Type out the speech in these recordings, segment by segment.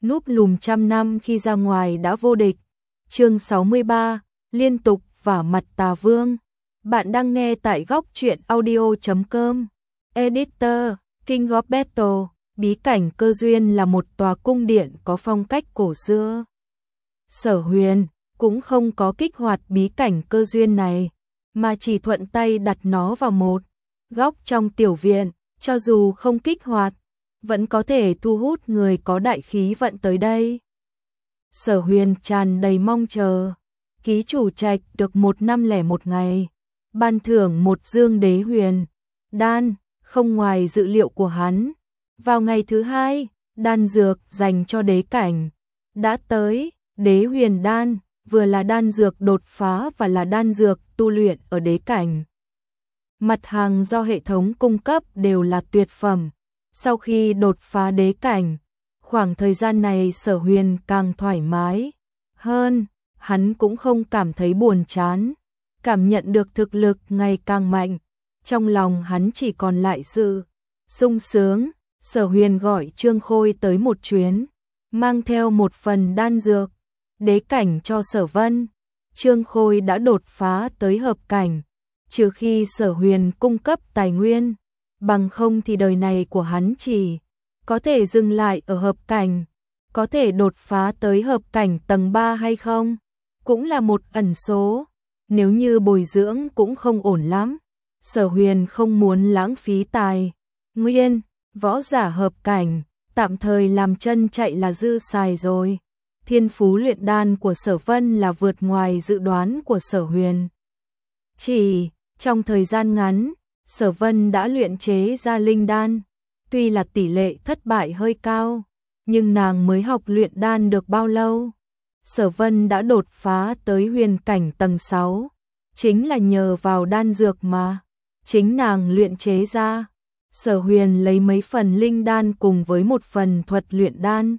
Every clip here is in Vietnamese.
núp lùm trăm năm khi ra ngoài đã vô địch. Chương 63, liên tục vả mặt Tà Vương. Bạn đang nghe tại góc truyện audio.com. Editor, King of Battle. Bí cảnh Cơ Duyên là một tòa cung điện có phong cách cổ xưa. Sở Huyền cũng không có kích hoạt bí cảnh Cơ Duyên này, mà chỉ thuận tay đặt nó vào một góc trong tiểu viện, cho dù không kích hoạt, vẫn có thể thu hút người có đại khí vận tới đây. Sở Huyền tràn đầy mong chờ, ký chủ trạch được 1 năm lẻ 1 ngày, ban thưởng 1 dương đế huyền đan, không ngoài dự liệu của hắn. Vào ngày thứ 2, đan dược dành cho đế cảnh đã tới. Đế huyền đan vừa là đan dược đột phá và là đan dược tu luyện ở đế cảnh. Mặt hàng do hệ thống cung cấp đều là tuyệt phẩm. Sau khi đột phá đế cảnh, khoảng thời gian này Sở Huyền càng thoải mái hơn, hắn cũng không cảm thấy buồn chán, cảm nhận được thực lực ngày càng mạnh, trong lòng hắn chỉ còn lại sự sung sướng. Sở Huyền gọi Trương Khôi tới một chuyến, mang theo một phần đan dược đế cảnh cho Sở Vân. Trương Khôi đã đột phá tới hợp cảnh, trừ khi Sở Huyền cung cấp tài nguyên, bằng không thì đời này của hắn chỉ có thể dừng lại ở hợp cảnh. Có thể đột phá tới hợp cảnh tầng 3 hay không, cũng là một ẩn số. Nếu như bồi dưỡng cũng không ổn lắm, Sở Huyền không muốn lãng phí tài nguyên. Võ giả hợp cảnh, tạm thời làm chân chạy là dư xài rồi. Thiên phú luyện đan của Sở Vân là vượt ngoài dự đoán của Sở Huyền. Chỉ trong thời gian ngắn, Sở Vân đã luyện chế ra linh đan. Tuy là tỷ lệ thất bại hơi cao, nhưng nàng mới học luyện đan được bao lâu, Sở Vân đã đột phá tới huyền cảnh tầng 6. Chính là nhờ vào đan dược mà chính nàng luyện chế ra. Sở Huyền lấy mấy phần linh đan cùng với một phần thuật luyện đan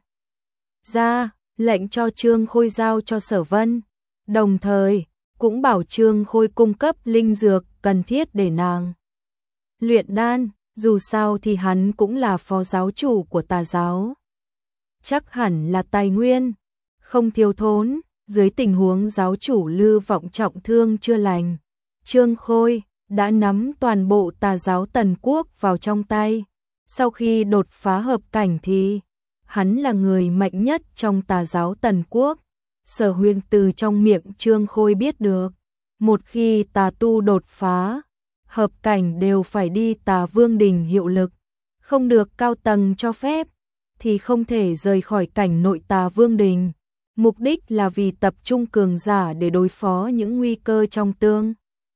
ra, lệnh cho Trương Khôi giao cho Sở Vân, đồng thời cũng bảo Trương Khôi cung cấp linh dược cần thiết để nàng luyện đan. Dù sao thì hắn cũng là phó giáo chủ của Tà giáo, chắc hẳn là tài nguyên không thiếu thốn. Dưới tình huống giáo chủ Lư Vọng trọng thương chưa lành, Trương Khôi đã nắm toàn bộ Tà giáo Tần Quốc vào trong tay. Sau khi đột phá hợp cảnh thì hắn là người mạnh nhất trong Tà giáo Tần Quốc. Sở Huyền từ trong miệng Trương Khôi biết được, một khi tà tu đột phá hợp cảnh đều phải đi Tà Vương Đình hiệu lực, không được cao tầng cho phép thì không thể rời khỏi cảnh nội Tà Vương Đình. Mục đích là vì tập trung cường giả để đối phó những nguy cơ trong tương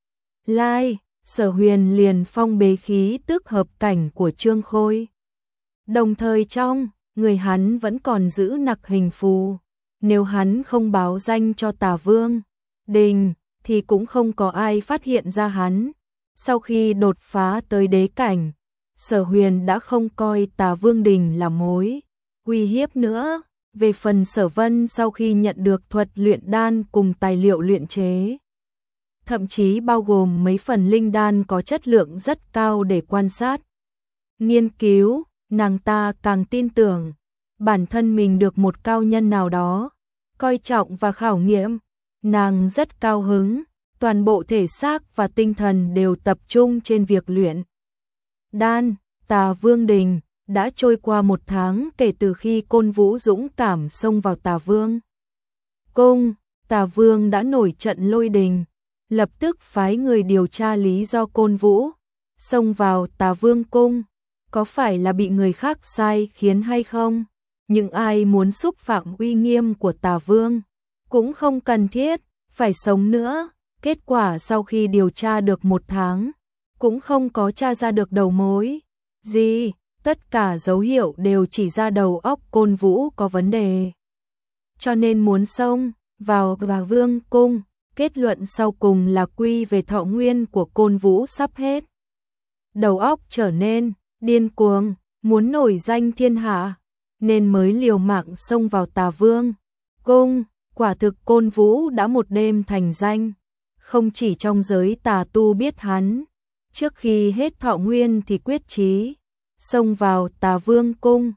lai. Sở Huyền liền phong bế khí tức hợp cảnh của Trương Khôi, đồng thời trong người hắn vẫn còn giữ nặc hình phù. Nếu hắn không báo danh cho Tà Vương Đình thì cũng không có ai phát hiện ra hắn. Sau khi đột phá tới đế cảnh, Sở Huyền đã không coi Tà Vương Đình là mối uy hiếp nữa. Về phần Sở Vân, sau khi nhận được thuật luyện đan cùng tài liệu luyện chế, thậm chí bao gồm mấy phần linh đan có chất lượng rất cao để quan sát, nghiên cứu, nàng ta càng tin tưởng bản thân mình được một cao nhân nào đó coi trọng và khảo nghiệm. Nàng rất cao hứng, toàn bộ thể xác và tinh thần đều tập trung trên việc luyện đan. Tà Vương Đình đã trôi qua 1 tháng kể từ khi Côn Vũ dũng cảm xông vào Tà Vương cung. Tà Vương đã nổi trận lôi đình, lập tức phái người điều tra lý do Côn Vũ xông vào Tà Vương cung, có phải là bị người khác sai khiến hay không. Những ai muốn xúc phạm uy nghiêm của Tà Vương cũng không cần thiết phải sống nữa. Kết quả sau khi điều tra được 1 tháng, cũng không có tra ra được đầu mối gì. Tất cả dấu hiệu đều chỉ ra đầu óc Côn Vũ có vấn đề, cho nên muốn xông vào Tà Vương cung. Kết luận sau cùng là quy về thọ nguyên của Côn Vũ sắp hết, đầu óc trở nên điên cuồng, muốn nổi danh thiên hạ, nên mới liều mạng xông vào Tà Vương cung. Quả thực Côn Vũ đã một đêm thành danh, không chỉ trong giới tà tu biết hắn, trước khi hết thọ nguyên thì quyết chí xông vào Tà Vương cung.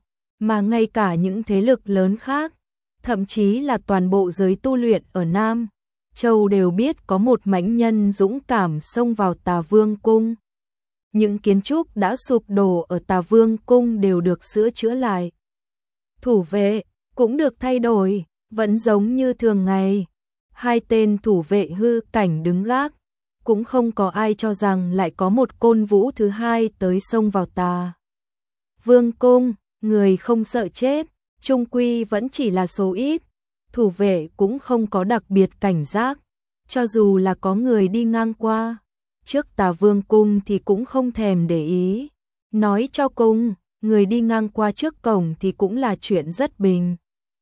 mà ngay cả những thế lực lớn khác, thậm chí là toàn bộ giới tu luyện ở Nam Châu đều biết có một mãnh nhân dũng cảm xông vào Tà Vương cung. Những kiến trúc đã sụp đổ ở Tà Vương cung đều được sửa chữa lại. Thủ vệ cũng được thay đổi, vẫn giống như thường ngày. 2 tên thủ vệ hư cảnh đứng gác, cũng không có ai cho rằng lại có một côn vũ thứ hai tới xông vào Tà Vương cung. Người không sợ chết, chung quy vẫn chỉ là số ít. Thủ vệ cũng không có đặc biệt cảnh giác, cho dù là có người đi ngang qua trước Tà Vương cung thì cũng không thèm để ý. Nói cho cùng, người đi ngang qua trước cổng thì cũng là chuyện rất bình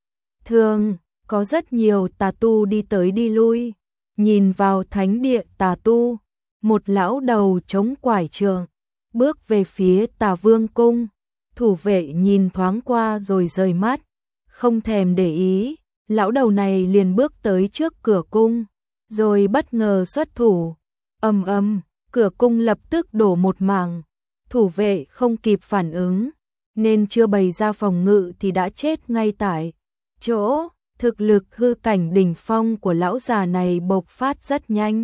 thường. Có rất nhiều tà tu đi tới đi lui, nhìn vào thánh địa tà tu. Một lão đầu chống quải trường, bước về phía Tà Vương cung. Thủ vệ nhìn thoáng qua rồi rời mắt, không thèm để ý. Lão đầu này liền bước tới trước cửa cung, rồi bất ngờ xuất thủ. Ầm ầm, cửa cung lập tức đổ một mảng. Thủ vệ không kịp phản ứng, nên chưa bày ra phòng ngự thì đã chết ngay tại chỗ. Thực lực hư cảnh đỉnh phong của lão già này bộc phát rất nhanh.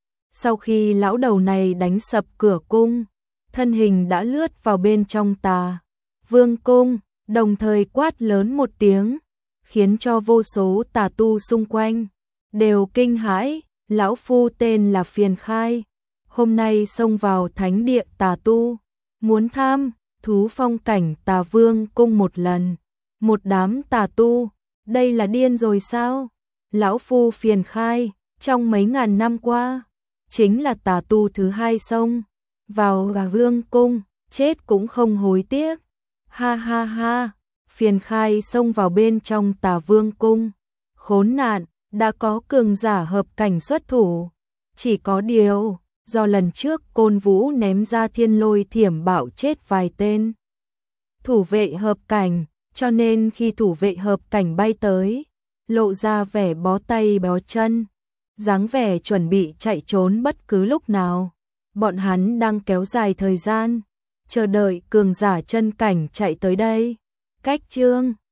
Sau khi lão đầu này đánh sập cửa cung, thân hình đã lướt vào bên trong Tà Vương cung, đồng thời quát lớn một tiếng, khiến cho vô số tà tu xung quanh đều kinh hãi. Lão phu tên là Phiền Khai, hôm nay xông vào thánh địa tà tu, muốn tham thú phong cảnh Tà Vương cung một lần. Một đám tà tu, đây là điên rồi sao? Lão phu Phiền Khai, trong mấy ngàn năm qua, chính là tà tu thứ hai xông vào Tà Vương cung, chết cũng không hối tiếc. Ha ha ha, Phiền Khai xông vào bên trong Tà Vương cung. Khốn nạn, đã có cường giả hợp cảnh xuất thủ. Chỉ có điều, do lần trước Côn Vũ ném ra Thiên Lôi Thiểm Bảo chết vài tên thủ vệ hợp cảnh, cho nên khi thủ vệ hợp cảnh bay tới, lộ ra vẻ bó tay bó chân, dáng vẻ chuẩn bị chạy trốn bất cứ lúc nào. Bọn hắn đang kéo dài thời gian, chờ đợi cường giả chân cảnh chạy tới đây. Cách chương